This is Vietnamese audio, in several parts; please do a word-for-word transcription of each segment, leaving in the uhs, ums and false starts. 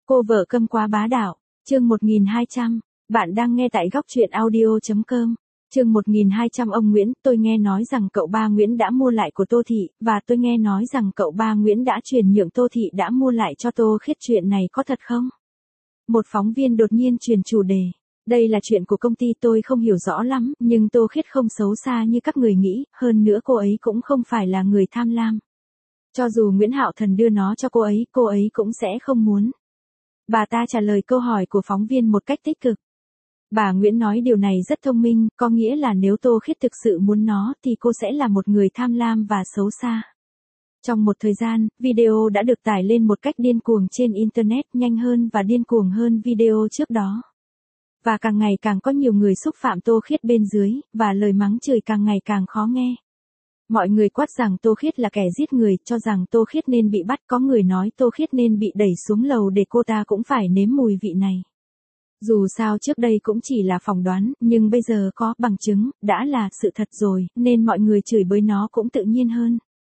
Cô vợ câm quá bá đạo, chương một nghìn hai trăm, bạn đang nghe tại góc truyện audio.com, chương một nghìn hai trăm ông Nguyễn, tôi nghe nói rằng cậu ba Nguyễn đã mua lại của Tô Thị, và tôi nghe nói rằng cậu ba Nguyễn đã truyền nhượng Tô Thị đã mua lại cho Tô Khiết, chuyện này có thật không? Một phóng viên đột nhiên truyền chủ đề. Đây là chuyện của công ty, tôi không hiểu rõ lắm, nhưng Tô Khiết không xấu xa như các người nghĩ, hơn nữa cô ấy cũng không phải là người tham lam. Cho dù Nguyễn Hạo Thần đưa nó cho cô ấy, cô ấy cũng sẽ không muốn. Bà ta trả lời câu hỏi của phóng viên một cách tích cực. Bà Nguyễn nói điều này rất thông minh, có nghĩa là nếu Tô Khiết thực sự muốn nó thì cô sẽ là một người tham lam và xấu xa. Trong một thời gian, video đã được tải lên một cách điên cuồng trên Internet, nhanh hơn và điên cuồng hơn video trước đó. Và càng ngày càng có nhiều người xúc phạm Tô Khiết bên dưới, và lời mắng chửi càng ngày càng khó nghe. Mọi người quát rằng Tô Khiết là kẻ giết người, cho rằng Tô Khiết nên bị bắt, có người nói Tô Khiết nên bị đẩy xuống lầu để cô ta cũng phải nếm mùi vị này. Dù sao trước đây cũng chỉ là phỏng đoán, nhưng bây giờ có bằng chứng, đã là sự thật rồi, nên mọi người chửi bới nó cũng tự nhiên hơn.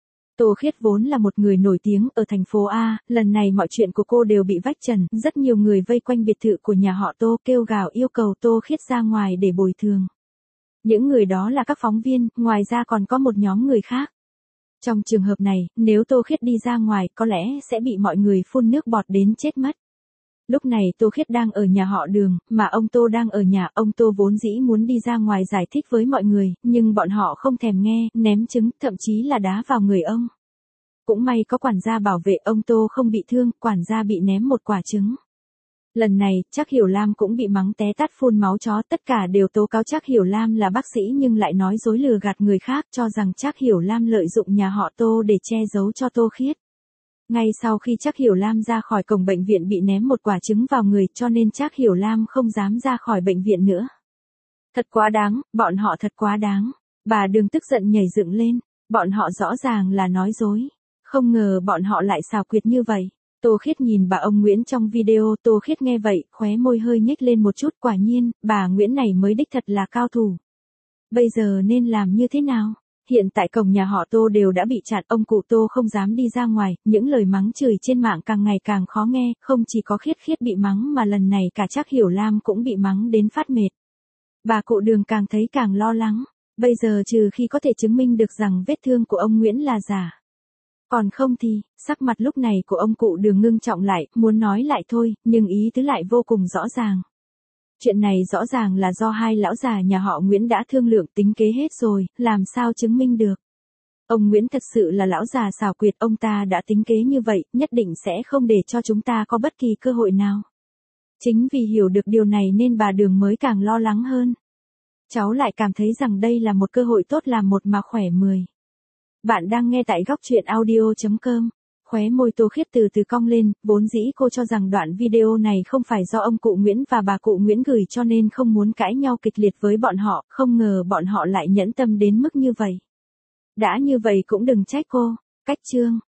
Tô Khiết vốn là một người nổi tiếng ở thành phố A, lần này mọi chuyện của cô đều bị vạch trần, rất nhiều người vây quanh biệt thự của nhà họ Tô kêu gào yêu cầu Tô Khiết ra ngoài để bồi thường. Những người đó là các phóng viên, ngoài ra còn có một nhóm người khác. Trong trường hợp này, nếu Tô Khiết đi ra ngoài, có lẽ sẽ bị mọi người phun nước bọt đến chết mất. Lúc này Tô Khiết đang ở nhà họ Đường, mà ông Tô đang ở nhà, ông Tô vốn dĩ muốn đi ra ngoài giải thích với mọi người, nhưng bọn họ không thèm nghe, ném trứng, thậm chí là đá vào người ông. Cũng may có quản gia bảo vệ, ông Tô không bị thương, quản gia bị ném một quả trứng. Lần này, Trác Hiểu Lam cũng bị mắng té tát phun máu chó, tất cả đều tố cáo Trác Hiểu Lam là bác sĩ nhưng lại nói dối lừa gạt người khác, cho rằng Trác Hiểu Lam lợi dụng nhà họ Tô để che giấu cho Tô Khiết. Ngay sau khi Trác Hiểu Lam ra khỏi cổng bệnh viện bị ném một quả trứng vào người, cho nên Trác Hiểu Lam không dám ra khỏi bệnh viện nữa. Thật quá đáng, bọn họ thật quá đáng. Bà Đường tức giận nhảy dựng lên, bọn họ rõ ràng là nói dối. Không ngờ bọn họ lại xảo quyệt như vậy. Tô Khiết nhìn bà ông Nguyễn trong video, Tô Khiết nghe vậy, khóe môi hơi nhếch lên một chút, quả nhiên, bà Nguyễn này mới đích thật là cao thủ. Bây giờ nên làm như thế nào? Hiện tại cổng nhà họ Tô đều đã bị chặn, ông cụ Tô không dám đi ra ngoài, những lời mắng chửi trên mạng càng ngày càng khó nghe, không chỉ có Khiết Khiết bị mắng mà lần này cả Trác Hiểu Lam cũng bị mắng đến phát mệt. Bà cụ Đường càng thấy càng lo lắng, bây giờ trừ khi có thể chứng minh được rằng vết thương của ông Nguyễn là giả. Còn không thì, sắc mặt lúc này của ông cụ Đường ngưng trọng lại, muốn nói lại thôi, nhưng ý tứ lại vô cùng rõ ràng. Chuyện này rõ ràng là do hai lão già nhà họ Nguyễn đã thương lượng tính kế hết rồi, làm sao chứng minh được. Ông Nguyễn thật sự là lão già xảo quyệt, ông ta đã tính kế như vậy, nhất định sẽ không để cho chúng ta có bất kỳ cơ hội nào. Chính vì hiểu được điều này nên bà Đường mới càng lo lắng hơn. Cháu lại cảm thấy rằng đây là một cơ hội tốt làm một mà khỏe mười. Bạn đang nghe tại góc truyện audio.com. Khóe môi Tô Khiết từ từ cong lên, vốn dĩ cô cho rằng đoạn video này không phải do ông cụ Nguyễn và bà cụ Nguyễn gửi cho nên không muốn cãi nhau kịch liệt với bọn họ, không ngờ bọn họ lại nhẫn tâm đến mức như vậy. Đã như vậy cũng đừng trách cô. Cách chương.